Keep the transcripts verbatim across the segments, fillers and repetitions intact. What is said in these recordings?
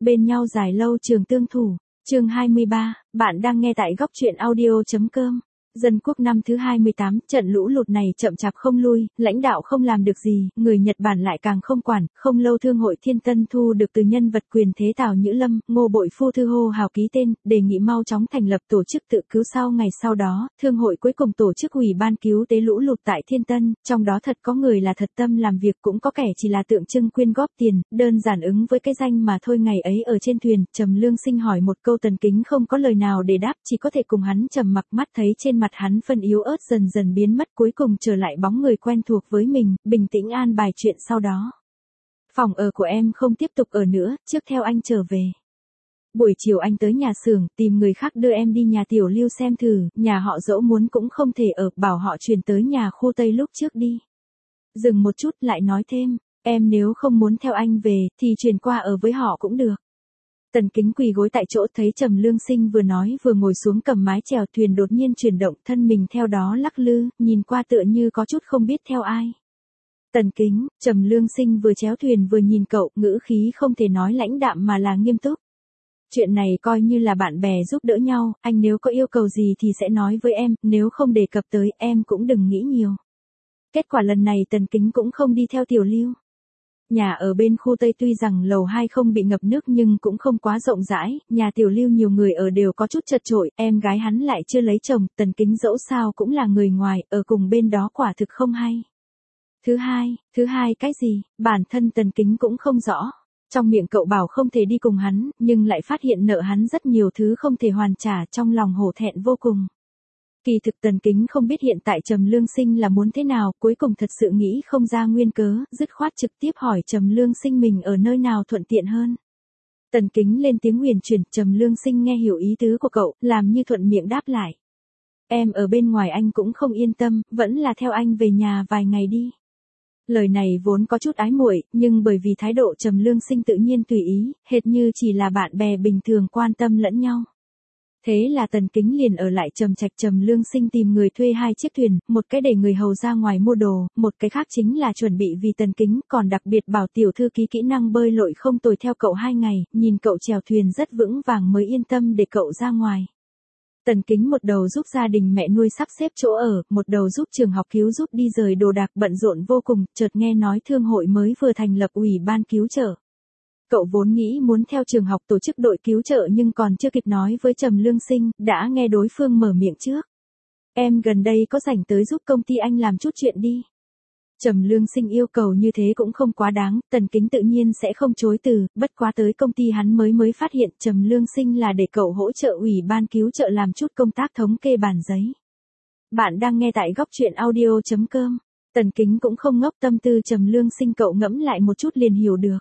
Bên nhau dài lâu trường tương thủ. Chương hai mươi ba, bạn đang nghe tại góc truyện audio chấm com. Dân quốc năm thứ hai mươi tám, trận lũ lụt này chậm chạp không lui, lãnh đạo không làm được gì, người Nhật Bản lại càng không quản, không lâu Thương hội Thiên Tân thu được từ nhân vật quyền thế Tào Nhữ Lâm, Ngô Bội Phu thư hô hào ký tên, đề nghị mau chóng thành lập tổ chức tự cứu. Sau ngày sau đó, Thương hội cuối cùng tổ chức ủy ban cứu tế lũ lụt tại Thiên Tân, trong đó thật có người là thật tâm làm việc, cũng có kẻ chỉ là tượng trưng quyên góp tiền, đơn giản ứng với cái danh mà thôi. Ngày ấy ở trên thuyền, Trầm Lương Sinh hỏi một câu, Tần Kính không có lời nào để đáp, chỉ có thể cùng hắn trầm mặc. Mắt thấy trên mặt hắn phân yếu ớt dần dần biến mất, cuối cùng trở lại bóng người quen thuộc với mình, bình tĩnh an bài chuyện sau đó. Phòng ở của em không tiếp tục ở nữa, trước theo anh trở về. Buổi chiều anh tới nhà xưởng, tìm người khác đưa em đi nhà Tiểu Lưu xem thử, nhà họ Dỗ muốn cũng không thể ở, bảo họ chuyển tới nhà khu Tây lúc trước đi. Dừng một chút lại nói thêm, em nếu không muốn theo anh về, thì chuyển qua ở với họ cũng được. Tần Kính quỳ gối tại chỗ, thấy Trầm Lương Sinh vừa nói vừa ngồi xuống cầm mái chèo thuyền đột nhiên chuyển động, thân mình theo đó lắc lư, nhìn qua tựa như có chút không biết theo ai. Tần Kính, Trầm Lương Sinh vừa chéo thuyền vừa nhìn cậu, ngữ khí không thể nói lãnh đạm mà là nghiêm túc. Chuyện này coi như là bạn bè giúp đỡ nhau, anh nếu có yêu cầu gì thì sẽ nói với em, nếu không đề cập tới em cũng đừng nghĩ nhiều. Kết quả lần này Tần Kính cũng không đi theo Tiểu Lưu. Nhà ở bên khu Tây tuy rằng lầu hai không bị ngập nước nhưng cũng không quá rộng rãi, nhà Tiểu Lưu nhiều người ở đều có chút chật chội, em gái hắn lại chưa lấy chồng, Tần Kính dẫu sao cũng là người ngoài, ở cùng bên đó quả thực không hay. Thứ hai, thứ hai cái gì, bản thân Tần Kính cũng không rõ. Trong miệng cậu bảo không thể đi cùng hắn, nhưng lại phát hiện nợ hắn rất nhiều thứ không thể hoàn trả, trong lòng hổ thẹn vô cùng. Kỳ thực Tần Kính không biết hiện tại Trầm Lương Sinh là muốn thế nào, cuối cùng thật sự nghĩ không ra nguyên cớ, dứt khoát trực tiếp hỏi Trầm Lương Sinh mình ở nơi nào thuận tiện hơn. Tần Kính lên tiếng huyền chuyển, Trầm Lương Sinh nghe hiểu ý tứ của cậu, làm như thuận miệng đáp lại. Em ở bên ngoài anh cũng không yên tâm, vẫn là theo anh về nhà vài ngày đi. Lời này vốn có chút ái muội, nhưng bởi vì thái độ Trầm Lương Sinh tự nhiên tùy ý, hệt như chỉ là bạn bè bình thường quan tâm lẫn nhau. Thế là Tần Kính liền ở lại Trầm Trạch. Trầm Lương Sinh tìm người thuê hai chiếc thuyền, một cái để người hầu ra ngoài mua đồ, một cái khác chính là chuẩn bị vì Tần Kính, còn đặc biệt bảo tiểu thư ký kỹ năng bơi lội không tồi theo cậu hai ngày, nhìn cậu chèo thuyền rất vững vàng mới yên tâm để cậu ra ngoài. Tần Kính một đầu giúp gia đình mẹ nuôi sắp xếp chỗ ở, một đầu giúp trường học cứu giúp đi rời đồ đạc, bận rộn vô cùng, chợt nghe nói thương hội mới vừa thành lập ủy ban cứu trợ. Cậu vốn nghĩ muốn theo trường học tổ chức đội cứu trợ nhưng còn chưa kịp nói với Trầm Lương Sinh, đã nghe đối phương mở miệng trước. Em gần đây có rảnh tới giúp công ty anh làm chút chuyện đi. Trầm Lương Sinh yêu cầu như thế cũng không quá đáng, Tần Kính tự nhiên sẽ không chối từ, bất quá tới công ty hắn mới mới phát hiện Trầm Lương Sinh là để cậu hỗ trợ ủy ban cứu trợ làm chút công tác thống kê bản giấy. Bạn đang nghe tại góc truyện audio chấm com. Tần Kính cũng không ngốc, tâm tư Trầm Lương Sinh cậu ngẫm lại một chút liền hiểu được.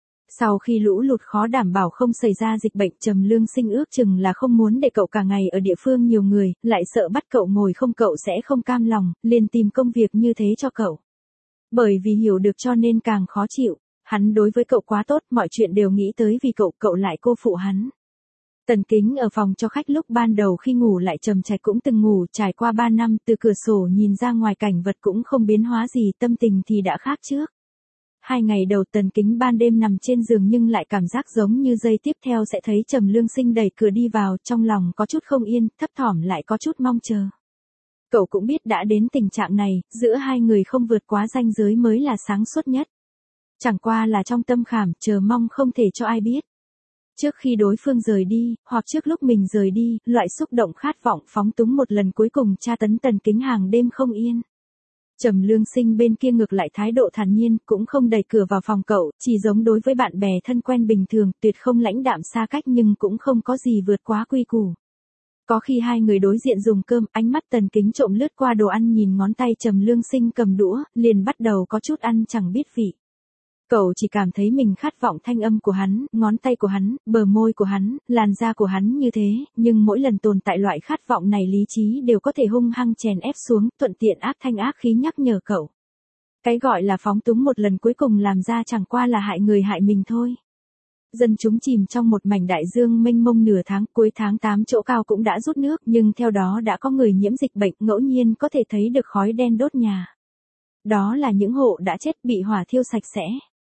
Sau khi lũ lụt khó đảm bảo không xảy ra dịch bệnh, Trầm Lương Sinh ước chừng là không muốn để cậu cả ngày ở địa phương nhiều người, lại sợ bắt cậu ngồi không cậu sẽ không cam lòng, liền tìm công việc như thế cho cậu. Bởi vì hiểu được cho nên càng khó chịu, hắn đối với cậu quá tốt, mọi chuyện đều nghĩ tới vì cậu, cậu lại cô phụ hắn. Tần Kính ở phòng cho khách lúc ban đầu khi ngủ lại Trầm Trạch cũng từng ngủ, trải qua ba năm từ cửa sổ nhìn ra ngoài cảnh vật cũng không biến hóa gì, tâm tình thì đã khác trước. Hai ngày đầu Tần Kính ban đêm nằm trên giường nhưng lại cảm giác giống như giây tiếp theo sẽ thấy Trầm Lương Sinh đẩy cửa đi vào, trong lòng có chút không yên, thấp thỏm lại có chút mong chờ. Cậu cũng biết đã đến tình trạng này, giữa hai người không vượt quá ranh giới mới là sáng suốt nhất. Chẳng qua là trong tâm khảm, chờ mong không thể cho ai biết. Trước khi đối phương rời đi, hoặc trước lúc mình rời đi, loại xúc động khát vọng phóng túng một lần cuối cùng tra tấn Tần Kính hàng đêm không yên. Trầm Lương Sinh bên kia ngược lại thái độ thản nhiên, cũng không đẩy cửa vào phòng cậu, chỉ giống đối với bạn bè thân quen bình thường, tuyệt không lãnh đạm xa cách nhưng cũng không có gì vượt quá quy củ. Có khi hai người đối diện dùng cơm, ánh mắt Tần Kính trộm lướt qua đồ ăn, nhìn ngón tay Trầm Lương Sinh cầm đũa, liền bắt đầu có chút ăn chẳng biết vị. Cậu chỉ cảm thấy mình khát vọng thanh âm của hắn, ngón tay của hắn, bờ môi của hắn, làn da của hắn như thế, nhưng mỗi lần tồn tại loại khát vọng này lý trí đều có thể hung hăng chèn ép xuống, thuận tiện ác thanh ác khí nhắc nhở cậu. Cái gọi là phóng túng một lần cuối cùng làm ra chẳng qua là hại người hại mình thôi. Dân chúng chìm trong một mảnh đại dương mênh mông nửa tháng, cuối tháng tám chỗ cao cũng đã rút nước, nhưng theo đó đã có người nhiễm dịch bệnh, ngẫu nhiên có thể thấy được khói đen đốt nhà. Đó là những hộ đã chết bị hỏa thiêu sạch sẽ.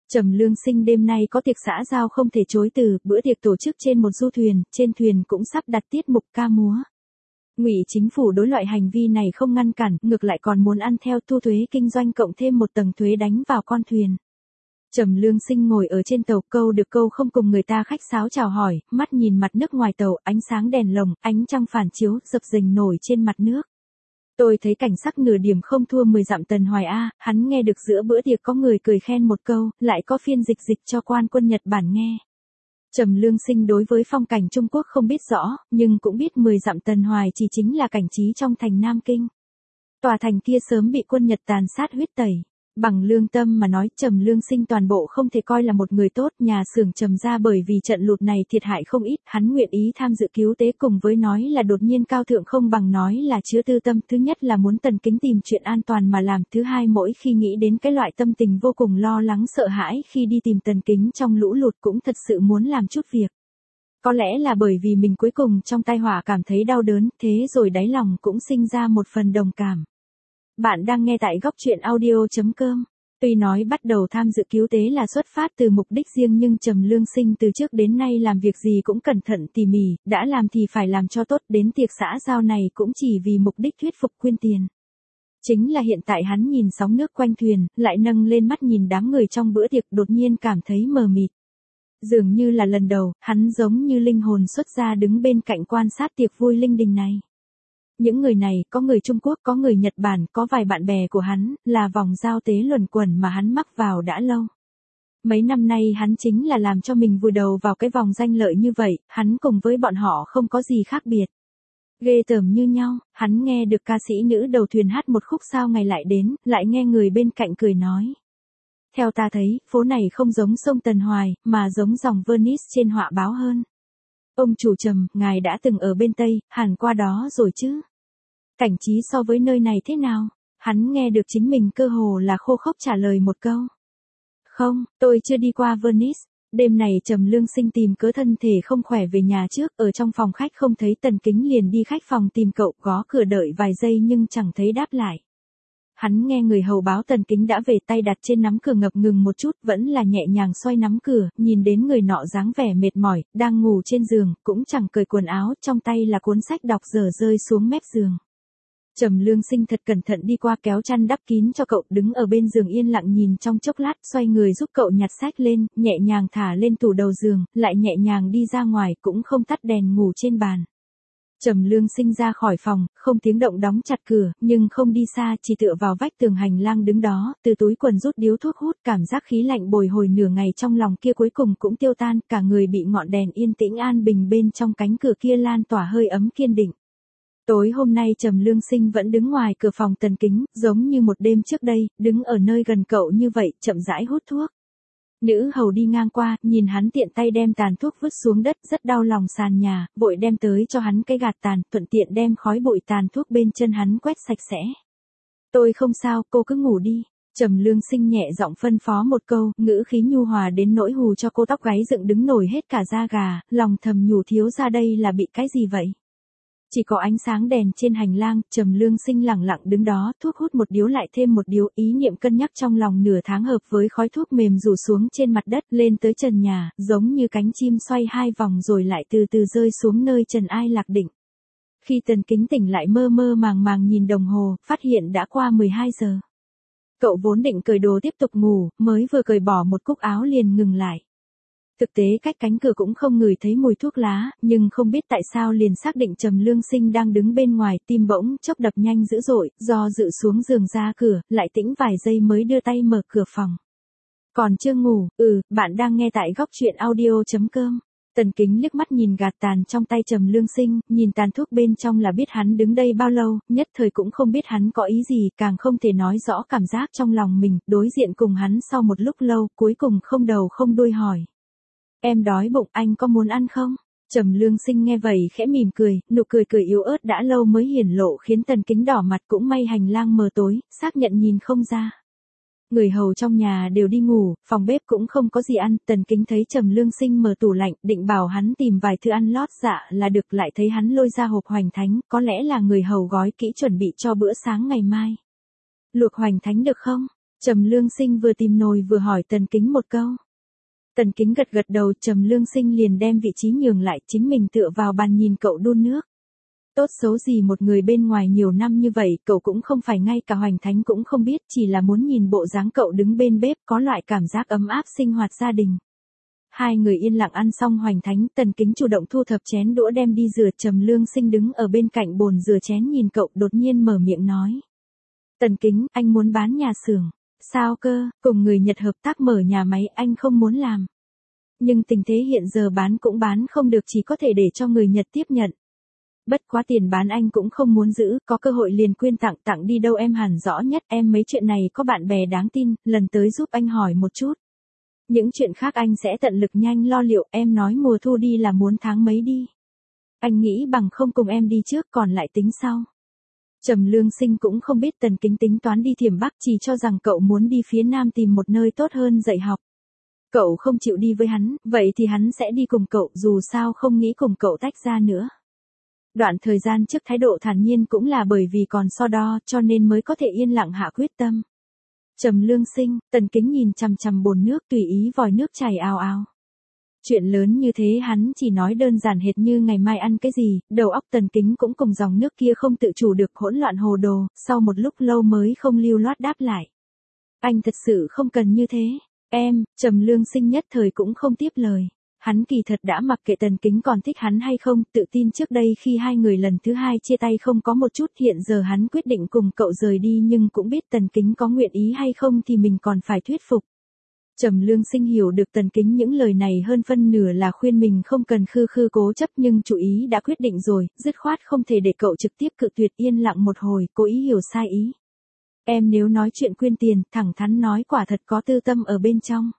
Trầm Lương Sinh đêm nay có tiệc xã giao không thể chối từ, bữa tiệc tổ chức trên một du thuyền, trên thuyền cũng sắp đặt tiết mục ca múa. Ngụy chính phủ đối loại hành vi này không ngăn cản, ngược lại còn muốn ăn theo thu thuế kinh doanh cộng thêm một tầng thuế đánh vào con thuyền. Trầm Lương Sinh ngồi ở trên tàu, câu được câu không cùng người ta khách sáo chào hỏi, mắt nhìn mặt nước ngoài tàu, ánh sáng đèn lồng, ánh trăng phản chiếu, dập dềnh nổi trên mặt nước. Tôi thấy cảnh sắc nửa điểm không thua mười dặm Tần Hoài A, hắn nghe được giữa bữa tiệc có người cười khen một câu, lại có phiên dịch dịch cho quan quân Nhật Bản nghe. Trầm Lương Sinh đối với phong cảnh Trung Quốc không biết rõ, nhưng cũng biết mười dặm Tần Hoài chỉ chính là cảnh trí trong thành Nam Kinh. Tòa thành kia sớm bị quân Nhật tàn sát huyết tẩy. Bằng lương tâm mà nói, Trầm Lương Sinh toàn bộ không thể coi là một người tốt, nhà xưởng Trầm gia bởi vì trận lụt này thiệt hại không ít, hắn nguyện ý tham dự cứu tế cùng với nói là đột nhiên cao thượng không bằng nói là chứa tư tâm, thứ nhất là muốn Tần Kính tìm chuyện an toàn mà làm, thứ hai mỗi khi nghĩ đến cái loại tâm tình vô cùng lo lắng sợ hãi khi đi tìm Tần Kính trong lũ lụt cũng thật sự muốn làm chút việc. Có lẽ là bởi vì mình cuối cùng trong tai họa cảm thấy đau đớn, thế rồi đáy lòng cũng sinh ra một phần đồng cảm. Bạn đang nghe tại góc truyện audio chấm com. Tuy nói bắt đầu tham dự cứu tế là xuất phát từ mục đích riêng nhưng Trầm Lương Sinh từ trước đến nay làm việc gì cũng cẩn thận tỉ mỉ, đã làm thì phải làm cho tốt, đến tiệc xã giao này cũng chỉ vì mục đích thuyết phục quyên tiền. Chính là hiện tại hắn nhìn sóng nước quanh thuyền, lại nâng lên mắt nhìn đám người trong bữa tiệc đột nhiên cảm thấy mờ mịt. Dường như là lần đầu, hắn giống như linh hồn xuất ra đứng bên cạnh quan sát tiệc vui linh đình này. Những người này, có người Trung Quốc, có người Nhật Bản, có vài bạn bè của hắn, là vòng giao tế luẩn quẩn mà hắn mắc vào đã lâu. Mấy năm nay hắn chính là làm cho mình vùi đầu vào cái vòng danh lợi như vậy, hắn cùng với bọn họ không có gì khác biệt. Ghê tởm như nhau, hắn nghe được ca sĩ nữ đầu thuyền hát một khúc sao ngày lại đến, lại nghe người bên cạnh cười nói. Theo ta thấy, phố này không giống sông Tần Hoài, mà giống dòng Venice trên họa báo hơn. Ông chủ Trầm, ngài đã từng ở bên Tây, hẳn qua đó rồi chứ? Cảnh trí so với nơi này thế nào? Hắn nghe được chính mình cơ hồ là khô khốc trả lời một câu. Không, tôi chưa đi qua Venice. Đêm này Trầm Lương Sinh tìm cớ thân thể không khỏe về nhà trước, ở trong phòng khách không thấy Tần Kính liền đi khách phòng tìm cậu, gõ cửa đợi vài giây nhưng chẳng thấy đáp lại. Hắn nghe người hầu báo Tần Kính đã về, tay đặt trên nắm cửa ngập ngừng một chút, vẫn là nhẹ nhàng xoay nắm cửa, nhìn đến người nọ dáng vẻ mệt mỏi, đang ngủ trên giường, cũng chẳng cởi quần áo, trong tay là cuốn sách đọc dở rơi xuống mép giường. Trầm Lương Sinh thật cẩn thận đi qua kéo chăn đắp kín cho cậu, đứng ở bên giường yên lặng nhìn trong chốc lát, xoay người giúp cậu nhặt sách lên, nhẹ nhàng thả lên tủ đầu giường, lại nhẹ nhàng đi ra ngoài, cũng không tắt đèn ngủ trên bàn. Trầm Lương Sinh ra khỏi phòng, không tiếng động đóng chặt cửa, nhưng không đi xa, chỉ tựa vào vách tường hành lang đứng đó, từ túi quần rút điếu thuốc hút, cảm giác khí lạnh bồi hồi nửa ngày trong lòng kia cuối cùng cũng tiêu tan, cả người bị ngọn đèn yên tĩnh an bình bên trong cánh cửa kia lan tỏa hơi ấm kiên định. Tối hôm nay Trầm Lương Sinh vẫn đứng ngoài cửa phòng Tần Kính, giống như một đêm trước đây, đứng ở nơi gần cậu như vậy, chậm rãi hút thuốc. Nữ hầu đi ngang qua, nhìn hắn tiện tay đem tàn thuốc vứt xuống đất, rất đau lòng sàn nhà, vội đem tới cho hắn cái gạt tàn, thuận tiện đem khói bụi tàn thuốc bên chân hắn quét sạch sẽ. Tôi không sao, cô cứ ngủ đi. Trầm Lương Sinh nhẹ giọng phân phó một câu, ngữ khí nhu hòa đến nỗi hù cho cô tóc gáy dựng đứng nổi hết cả da gà, lòng thầm nhủ thiếu ra đây là bị cái gì vậy? Chỉ có ánh sáng đèn trên hành lang, Trầm Lương Sinh lẳng lặng đứng đó, thuốc hút một điếu lại thêm một điếu, ý niệm cân nhắc trong lòng nửa tháng hợp với khói thuốc mềm rủ xuống trên mặt đất, lên tới trần nhà, giống như cánh chim xoay hai vòng rồi lại từ từ rơi xuống nơi trần ai lạc định. Khi Tần Kính tỉnh lại mơ mơ màng màng nhìn đồng hồ, phát hiện đã qua mười hai giờ. Cậu vốn định cởi đồ tiếp tục ngủ, mới vừa cởi bỏ một cúc áo liền ngừng lại. Thực tế cách cánh cửa cũng không ngửi thấy mùi thuốc lá, nhưng không biết tại sao liền xác định Trầm Lương Sinh đang đứng bên ngoài, tim bỗng chốc đập nhanh dữ dội, do dự xuống giường ra cửa, lại tĩnh vài giây mới đưa tay mở cửa phòng. Còn chưa ngủ, ừ, bạn đang nghe tại góc truyện audio chấm com. Tần Kính liếc mắt nhìn gạt tàn trong tay Trầm Lương Sinh, nhìn tàn thuốc bên trong là biết hắn đứng đây bao lâu, nhất thời cũng không biết hắn có ý gì, càng không thể nói rõ cảm giác trong lòng mình, đối diện cùng hắn sau một lúc lâu, cuối cùng không đầu không đuôi hỏi. Em đói bụng, anh có muốn ăn không? Trầm Lương Sinh nghe vậy khẽ mỉm cười, nụ cười cười yếu ớt đã lâu mới hiển lộ khiến Tần Kính đỏ mặt, cũng may hành lang mờ tối, xác nhận nhìn không ra. Người hầu trong nhà đều đi ngủ, phòng bếp cũng không có gì ăn, Tần Kính thấy Trầm Lương Sinh mở tủ lạnh, định bảo hắn tìm vài thứ ăn lót dạ là được, lại thấy hắn lôi ra hộp hoành thánh, có lẽ là người hầu gói kỹ chuẩn bị cho bữa sáng ngày mai. Luộc hoành thánh được không? Trầm Lương Sinh vừa tìm nồi vừa hỏi Tần Kính một câu. Tần Kính gật gật đầu, Trầm Lương Sinh liền đem vị trí nhường lại, chính mình tựa vào bàn nhìn cậu đun nước. Tốt xấu gì một người bên ngoài nhiều năm như vậy, cậu cũng không phải ngay cả Hoành Thánh cũng không biết, chỉ là muốn nhìn bộ dáng cậu đứng bên bếp có loại cảm giác ấm áp sinh hoạt gia đình. Hai người yên lặng ăn xong Hoành Thánh, Tần Kính chủ động thu thập chén đũa đem đi rửa, Trầm Lương Sinh đứng ở bên cạnh bồn rửa chén nhìn cậu đột nhiên mở miệng nói. Tần Kính, anh muốn bán nhà xưởng. Sao cơ, cùng người Nhật hợp tác mở nhà máy anh không muốn làm. Nhưng tình thế hiện giờ bán cũng bán không được, chỉ có thể để cho người Nhật tiếp nhận. Bất quá tiền bán anh cũng không muốn giữ, có cơ hội liền quyên tặng, tặng đi đâu em hẳn rõ nhất, em mấy chuyện này có bạn bè đáng tin, lần tới giúp anh hỏi một chút. Những chuyện khác anh sẽ tận lực nhanh lo liệu, em nói mùa thu đi là muốn tháng mấy đi. Anh nghĩ bằng không cùng em đi trước còn lại tính sau. Trầm Lương Sinh cũng không biết Tần Kính tính toán đi Thiểm Bắc, chỉ cho rằng cậu muốn đi phía Nam tìm một nơi tốt hơn dạy học. Cậu không chịu đi với hắn, vậy thì hắn sẽ đi cùng cậu, dù sao không nghĩ cùng cậu tách ra nữa. Đoạn thời gian trước thái độ thản nhiên cũng là bởi vì còn so đo, cho nên mới có thể yên lặng hạ quyết tâm. Trầm Lương Sinh, Tần Kính nhìn chằm chằm bồn nước tùy ý vòi nước chảy ào ào. Chuyện lớn như thế hắn chỉ nói đơn giản hệt như ngày mai ăn cái gì, đầu óc Tần Kính cũng cùng dòng nước kia không tự chủ được hỗn loạn hồ đồ, sau một lúc lâu mới không lưu loát đáp lại. Anh thật sự không cần như thế, em, Trầm Lương Sinh nhất thời cũng không tiếp lời. Hắn kỳ thật đã mặc kệ Tần Kính còn thích hắn hay không, tự tin trước đây khi hai người lần thứ hai chia tay không có một chút, hiện giờ hắn quyết định cùng cậu rời đi nhưng cũng biết Tần Kính có nguyện ý hay không thì mình còn phải thuyết phục. Trầm Lương Sinh hiểu được Tần Kính những lời này hơn phân nửa là khuyên mình không cần khư khư cố chấp, nhưng chủ ý đã quyết định rồi, dứt khoát không thể để cậu trực tiếp cự tuyệt, yên lặng một hồi, cố ý hiểu sai ý. Em nếu nói chuyện quyên tiền, thẳng thắn nói quả thật có tư tâm ở bên trong.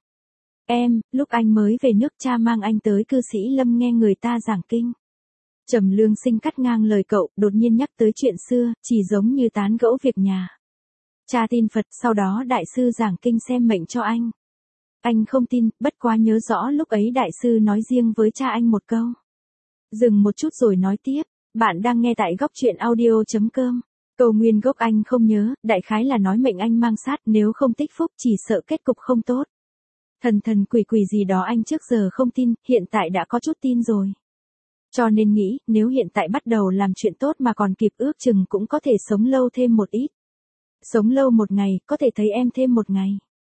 Em, lúc anh mới về nước cha mang anh tới cư sĩ Lâm nghe người ta giảng kinh. Trầm Lương Sinh cắt ngang lời cậu, đột nhiên nhắc tới chuyện xưa, chỉ giống như tán gẫu việc nhà. Cha tin Phật, sau đó đại sư giảng kinh xem mệnh cho anh. Anh không tin, bất quá nhớ rõ lúc ấy đại sư nói riêng với cha anh một câu. Dừng một chút rồi nói tiếp, bạn đang nghe tại góc truyện audio chấm com. Câu nguyên gốc anh không nhớ, đại khái là nói mệnh anh mang sát, nếu không tích phúc chỉ sợ kết cục không tốt. Thần thần quỷ quỷ gì đó anh trước giờ không tin, hiện tại đã có chút tin rồi. Cho nên nghĩ, nếu hiện tại bắt đầu làm chuyện tốt mà còn kịp ước chừng cũng có thể sống lâu thêm một ít. Sống lâu một ngày, có thể thấy em thêm một ngày.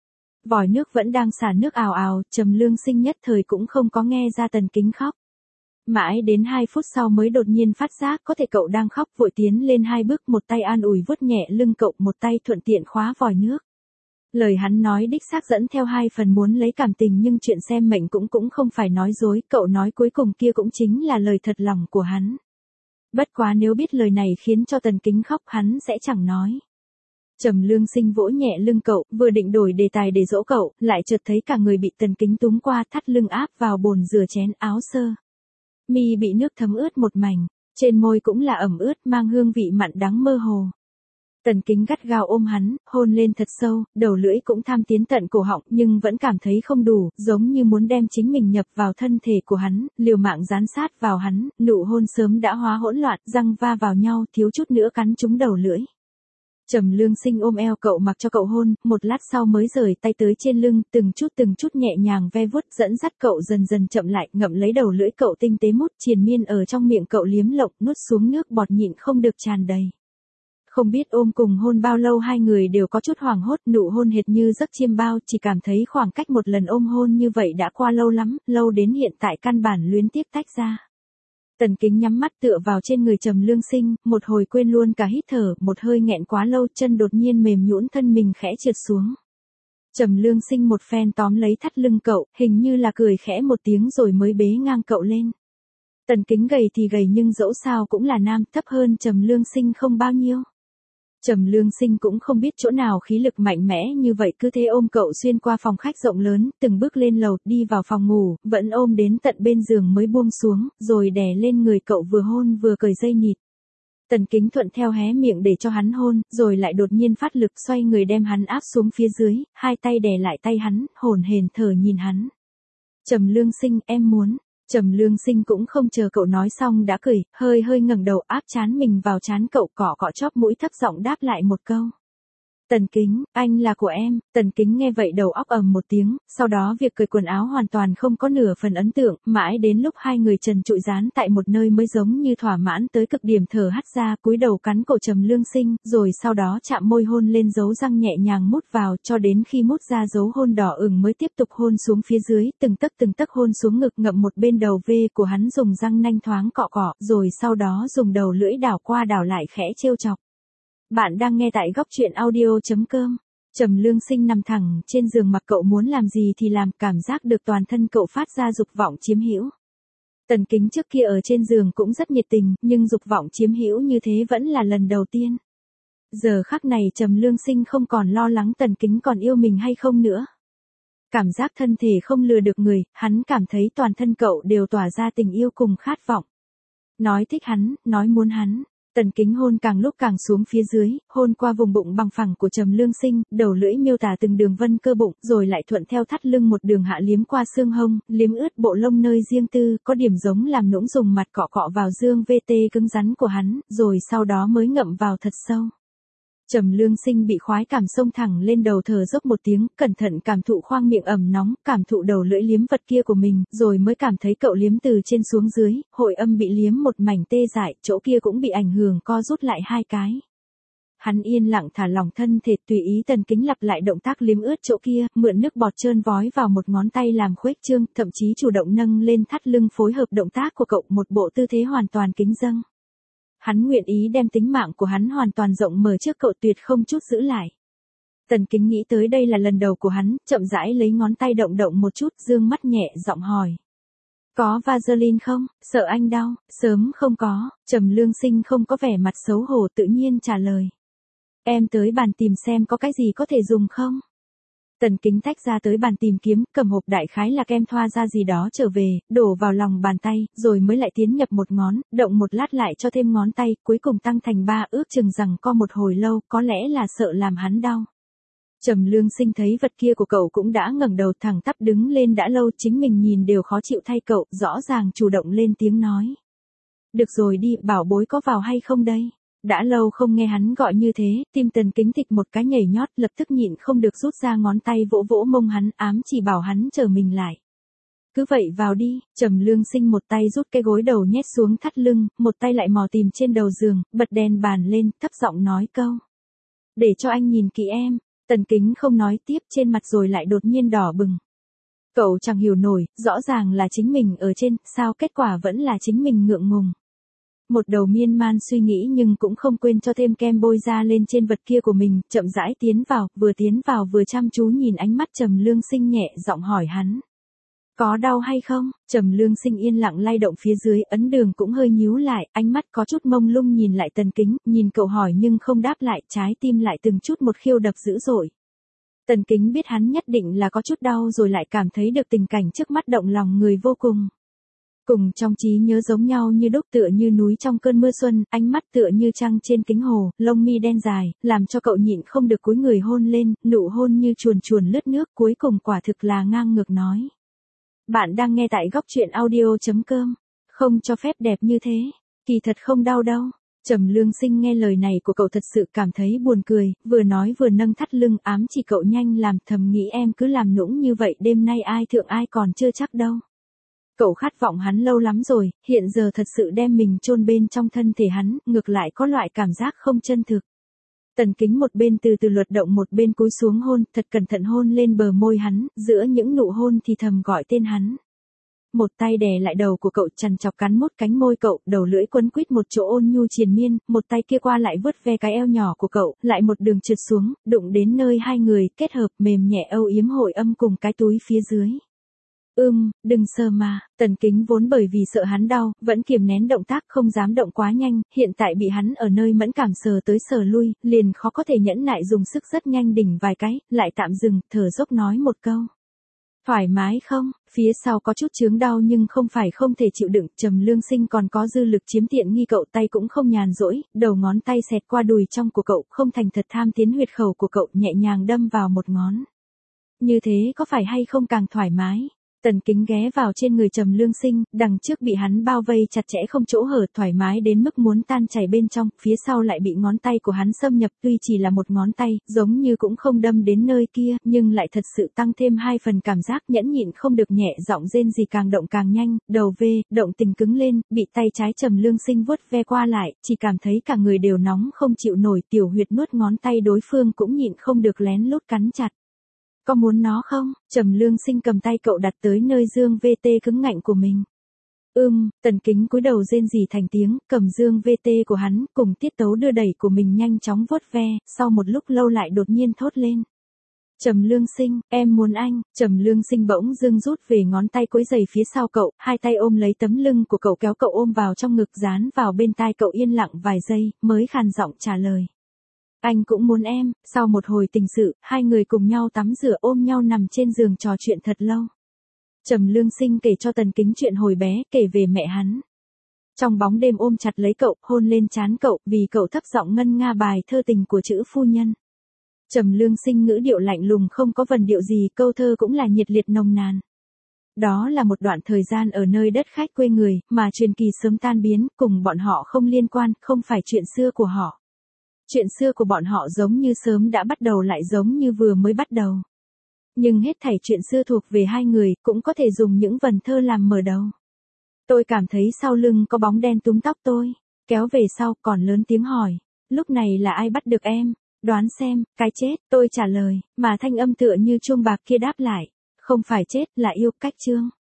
Vòi nước vẫn đang xả nước ào ào, Trầm Lương Sinh nhất thời cũng không có nghe ra Tần Kính khóc. Mãi đến hai phút sau mới đột nhiên phát giác có thể cậu đang khóc, vội tiến lên hai bước, một tay an ủi vuốt nhẹ lưng cậu, một tay thuận tiện khóa vòi nước. Lời hắn nói đích xác dẫn theo hai phần muốn lấy cảm tình, nhưng chuyện xem mệnh cũng cũng không phải nói dối, cậu nói cuối cùng kia cũng chính là lời thật lòng của hắn. Bất quá nếu biết lời này khiến cho Tần Kính khóc hắn sẽ chẳng nói. Trầm Lương Sinh vỗ nhẹ lưng cậu, vừa định đổi đề tài để dỗ cậu, lại chợt thấy cả người bị Tần Kính túm qua, thắt lưng áp vào bồn rửa chén, áo sơ mi bị nước thấm ướt một mảnh, trên môi cũng là ẩm ướt mang hương vị mặn đắng mơ hồ. Tần Kính gắt gao ôm hắn, hôn lên thật sâu, đầu lưỡi cũng tham tiến tận cổ họng, nhưng vẫn cảm thấy không đủ, giống như muốn đem chính mình nhập vào thân thể của hắn, liều mạng dán sát vào hắn, nụ hôn sớm đã hóa hỗn loạn, răng va vào nhau, thiếu chút nữa cắn trúng đầu lưỡi. Trầm Lương Sinh ôm eo cậu mặc cho cậu hôn, một lát sau mới rời tay tới trên lưng, từng chút từng chút nhẹ nhàng ve vuốt, dẫn dắt cậu dần dần chậm lại, ngậm lấy đầu lưỡi cậu tinh tế mút, triền miên ở trong miệng cậu liếm lộng, nuốt xuống nước bọt nhịn không được tràn đầy. Không biết ôm cùng hôn bao lâu hai người đều có chút hoảng hốt, nụ hôn hệt như giấc chiêm bao, chỉ cảm thấy khoảng cách một lần ôm hôn như vậy đã qua lâu lắm, lâu đến hiện tại căn bản luyến tiếc tách ra. Tần Kính nhắm mắt tựa vào trên người Trầm Lương Sinh, một hồi quên luôn cả hít thở, một hơi nghẹn quá lâu, chân đột nhiên mềm nhũn, thân mình khẽ trượt xuống. Trầm Lương Sinh một phen tóm lấy thắt lưng cậu, hình như là cười khẽ một tiếng rồi mới bế ngang cậu lên. Tần Kính gầy thì gầy nhưng dẫu sao cũng là nam, thấp hơn Trầm Lương Sinh không bao nhiêu. Trầm Lương Sinh cũng không biết chỗ nào khí lực mạnh mẽ như vậy, cứ thế ôm cậu xuyên qua phòng khách rộng lớn, từng bước lên lầu, đi vào phòng ngủ, vẫn ôm đến tận bên giường mới buông xuống, rồi đè lên người cậu vừa hôn vừa cởi dây nịt. Tần Kính thuận theo hé miệng để cho hắn hôn, rồi lại đột nhiên phát lực xoay người đem hắn áp xuống phía dưới, hai tay đè lại tay hắn, hổn hển thở nhìn hắn. Trầm Lương Sinh, em muốn. Trầm Lương Sinh cũng không chờ cậu nói xong đã cười, hơi hơi ngẩng đầu áp trán mình vào trán cậu, cọ cọ chóp mũi, thấp giọng đáp lại một câu. Tần Kính, anh là của em. Tần Kính nghe vậy đầu óc ầm một tiếng, sau đó việc cởi quần áo hoàn toàn không có nửa phần ấn tượng, mãi đến lúc hai người trần trụi dán tại một nơi mới giống như thỏa mãn tới cực điểm thở hắt ra, cúi đầu cắn cổ Trầm Lương Sinh, rồi sau đó chạm môi hôn lên dấu răng nhẹ nhàng mút vào cho đến khi mút ra dấu hôn đỏ ửng mới tiếp tục hôn xuống phía dưới, từng tấc từng tấc hôn xuống ngực ngậm một bên đầu V của hắn dùng răng nanh thoáng cọ cọ, rồi sau đó dùng đầu lưỡi đảo qua đảo lại khẽ trêu chọc. Bạn đang nghe tại góc truyện audio.com. Trầm Lương Sinh nằm thẳng trên giường mặc cậu muốn làm gì thì làm, cảm giác được toàn thân cậu phát ra dục vọng chiếm hữu. Tần Kính trước kia ở trên giường cũng rất nhiệt tình, nhưng dục vọng chiếm hữu như thế vẫn là lần đầu tiên. Giờ khắc này Trầm Lương Sinh không còn lo lắng Tần Kính còn yêu mình hay không nữa. Cảm giác thân thể không lừa được người, hắn cảm thấy toàn thân cậu đều tỏa ra tình yêu cùng khát vọng. Nói thích hắn, nói muốn hắn. Tần Kính hôn càng lúc càng xuống phía dưới, hôn qua vùng bụng bằng phẳng của Trầm Lương Sinh, đầu lưỡi miêu tả từng đường vân cơ bụng, rồi lại thuận theo thắt lưng một đường hạ liếm qua xương hông, liếm ướt bộ lông nơi riêng tư, có điểm giống làm nũng dùng mặt cọ cọ vào dương vê tê cứng rắn của hắn, rồi sau đó mới ngậm vào thật sâu. Trầm Lương Sinh bị khoái cảm xông thẳng lên đầu, thở dốc một tiếng, cẩn thận cảm thụ khoang miệng ẩm nóng, cảm thụ đầu lưỡi liếm vật kia của mình, rồi mới cảm thấy cậu liếm từ trên xuống dưới, hội âm bị liếm một mảnh tê dại, chỗ kia cũng bị ảnh hưởng co rút lại hai cái. Hắn yên lặng thả lỏng thân thể, tùy ý Tần Kính lặp lại động tác liếm ướt chỗ kia, mượn nước bọt trơn vói vào một ngón tay làm khuếch trương, thậm chí chủ động nâng lên thắt lưng phối hợp động tác của cậu, một bộ tư thế hoàn toàn kính dâng. Hắn nguyện ý đem tính mạng của hắn hoàn toàn rộng mở trước cậu, tuyệt không chút giữ lại. Tần Kính nghĩ tới đây là lần đầu của hắn, chậm rãi lấy ngón tay động động một chút, dương mắt nhẹ giọng hỏi. Có Vaseline không, sợ anh đau? Sớm không có. Trầm Lương Sinh không có vẻ mặt xấu hổ, tự nhiên trả lời. Em tới bàn tìm xem có cái gì có thể dùng không? Tần Kính tách ra tới bàn tìm kiếm, cầm hộp đại khái là kem thoa ra gì đó trở về, đổ vào lòng bàn tay, rồi mới lại tiến nhập một ngón, động một lát lại cho thêm ngón tay, cuối cùng tăng thành ba, ước chừng rằng co một hồi lâu, có lẽ là sợ làm hắn đau. Trầm Lương Sinh thấy vật kia của cậu cũng đã ngẩng đầu thẳng tắp đứng lên đã lâu, chính mình nhìn đều khó chịu thay cậu, rõ ràng chủ động lên tiếng nói. Được rồi đi, bảo bối có vào hay không đây? Đã lâu không nghe hắn gọi như thế, tim Tần Kính thịch một cái nhảy nhót, lập tức nhịn không được rút ra ngón tay vỗ vỗ mông hắn, ám chỉ bảo hắn chờ mình lại. Cứ vậy vào đi. Trầm Lương Sinh một tay rút cái gối đầu nhét xuống thắt lưng, một tay lại mò tìm trên đầu giường, bật đèn bàn lên, thấp giọng nói câu. Để cho anh nhìn kỹ em. Tần Kính không nói tiếp, trên mặt rồi lại đột nhiên đỏ bừng. Cậu chẳng hiểu nổi, rõ ràng là chính mình ở trên, sao kết quả vẫn là chính mình ngượng ngùng. Một đầu miên man suy nghĩ nhưng cũng không quên cho thêm kem bôi ra lên trên vật kia của mình, chậm rãi tiến vào, vừa tiến vào vừa chăm chú nhìn ánh mắt Trầm Lương Sinh, nhẹ giọng hỏi hắn. Có đau hay không? Trầm Lương Sinh yên lặng lay động phía dưới, ấn đường cũng hơi nhíu lại, ánh mắt có chút mông lung nhìn lại Tần Kính, nhìn cậu hỏi nhưng không đáp lại, trái tim lại từng chút một khiêu đập dữ dội. Tần Kính biết hắn nhất định là có chút đau rồi lại cảm thấy được tình cảnh trước mắt động lòng người vô cùng. Cùng trong trí nhớ giống nhau như đúc, tựa như núi trong cơn mưa xuân, ánh mắt tựa như trăng trên kính hồ, lông mi đen dài, làm cho cậu nhịn không được cúi người hôn lên, nụ hôn như chuồn chuồn lướt nước, cuối cùng quả thực là ngang ngược nói. Bạn đang nghe tại góc truyện audio.com, không cho phép đẹp như thế, kỳ thật không đau đâu. Trầm Lương Sinh nghe lời này của cậu thật sự cảm thấy buồn cười, vừa nói vừa nâng thắt lưng, ám chỉ cậu nhanh làm, thầm nghĩ em cứ làm nũng như vậy đêm nay ai thượng ai còn chưa chắc đâu. Cậu khát vọng hắn lâu lắm rồi, hiện giờ thật sự đem mình chôn bên trong thân thể hắn, ngược lại có loại cảm giác không chân thực. Tần Kính một bên từ từ luật động một bên cúi xuống hôn, thật cẩn thận hôn lên bờ môi hắn, giữa những nụ hôn thì thầm gọi tên hắn. Một tay đè lại đầu của cậu, chằn chọc cắn mốt cánh môi cậu, đầu lưỡi quấn quýt một chỗ ôn nhu triền miên, một tay kia qua lại vớt ve cái eo nhỏ của cậu, lại một đường trượt xuống, đụng đến nơi hai người kết hợp mềm nhẹ âu yếm hội âm cùng cái túi phía dưới. Ưm, đừng sờ mà. Tần Kính vốn bởi vì sợ hắn đau, vẫn kiềm nén động tác không dám động quá nhanh, hiện tại bị hắn ở nơi mẫn cảm sờ tới sờ lui, liền khó có thể nhẫn nại dùng sức rất nhanh đỉnh vài cái, lại tạm dừng, thở dốc nói một câu. Thoải mái không? Phía sau có chút chướng đau nhưng không phải không thể chịu đựng, Trầm Lương Sinh còn có dư lực chiếm tiện nghi cậu, tay cũng không nhàn rỗi, đầu ngón tay xẹt qua đùi trong của cậu, không thành thật tham tiến huyệt khẩu của cậu, nhẹ nhàng đâm vào một ngón. Như thế có phải hay không càng thoải mái? Tần Kính ghé vào trên người Trầm Lương Sinh, đằng trước bị hắn bao vây chặt chẽ không chỗ hở, thoải mái đến mức muốn tan chảy bên trong, phía sau lại bị ngón tay của hắn xâm nhập, tuy chỉ là một ngón tay, giống như cũng không đâm đến nơi kia, nhưng lại thật sự tăng thêm hai phần cảm giác, nhẫn nhịn không được nhẹ giọng rên gì càng động càng nhanh, đầu vê, động tình cứng lên, bị tay trái Trầm Lương Sinh vuốt ve qua lại, chỉ cảm thấy cả người đều nóng không chịu nổi, tiểu huyệt nuốt ngón tay đối phương cũng nhịn không được lén lút cắn chặt. Có muốn nó không? Trầm Lương Sinh cầm tay cậu đặt tới nơi dương vê tê cứng ngạnh của mình. Ưm, Tần Kính cúi đầu rên rỉ thành tiếng, cầm dương vê tê của hắn, cùng tiết tấu đưa đẩy của mình nhanh chóng vuốt ve, sau một lúc lâu lại đột nhiên thốt lên. Trầm Lương Sinh, em muốn anh. Trầm Lương Sinh bỗng dưng rút về ngón tay quấy giày phía sau cậu, hai tay ôm lấy tấm lưng của cậu kéo cậu ôm vào trong ngực, dán vào bên tai cậu yên lặng vài giây, mới khàn giọng trả lời. Anh cũng muốn em. Sau một hồi tình sự, hai người cùng nhau tắm rửa ôm nhau nằm trên giường trò chuyện thật lâu. Trầm Lương Sinh kể cho Tần Kính chuyện hồi bé, kể về mẹ hắn. Trong bóng đêm ôm chặt lấy cậu, hôn lên trán cậu, vì cậu thấp giọng ngân nga bài thơ tình của chữ phu nhân. Trầm Lương Sinh ngữ điệu lạnh lùng không có vần điệu gì, câu thơ cũng là nhiệt liệt nồng nàn. Đó là một đoạn thời gian ở nơi đất khách quê người, mà truyền kỳ sớm tan biến, cùng bọn họ không liên quan, không phải chuyện xưa của họ. Chuyện xưa của bọn họ giống như sớm đã bắt đầu lại giống như vừa mới bắt đầu. Nhưng hết thảy chuyện xưa thuộc về hai người, cũng có thể dùng những vần thơ làm mở đầu. Tôi cảm thấy sau lưng có bóng đen túm tóc tôi, kéo về sau còn lớn tiếng hỏi. Lúc này là ai bắt được em? Đoán xem, cái chết, tôi trả lời, mà thanh âm tựa như chuông bạc kia đáp lại. Không phải chết, là yêu, cách chương.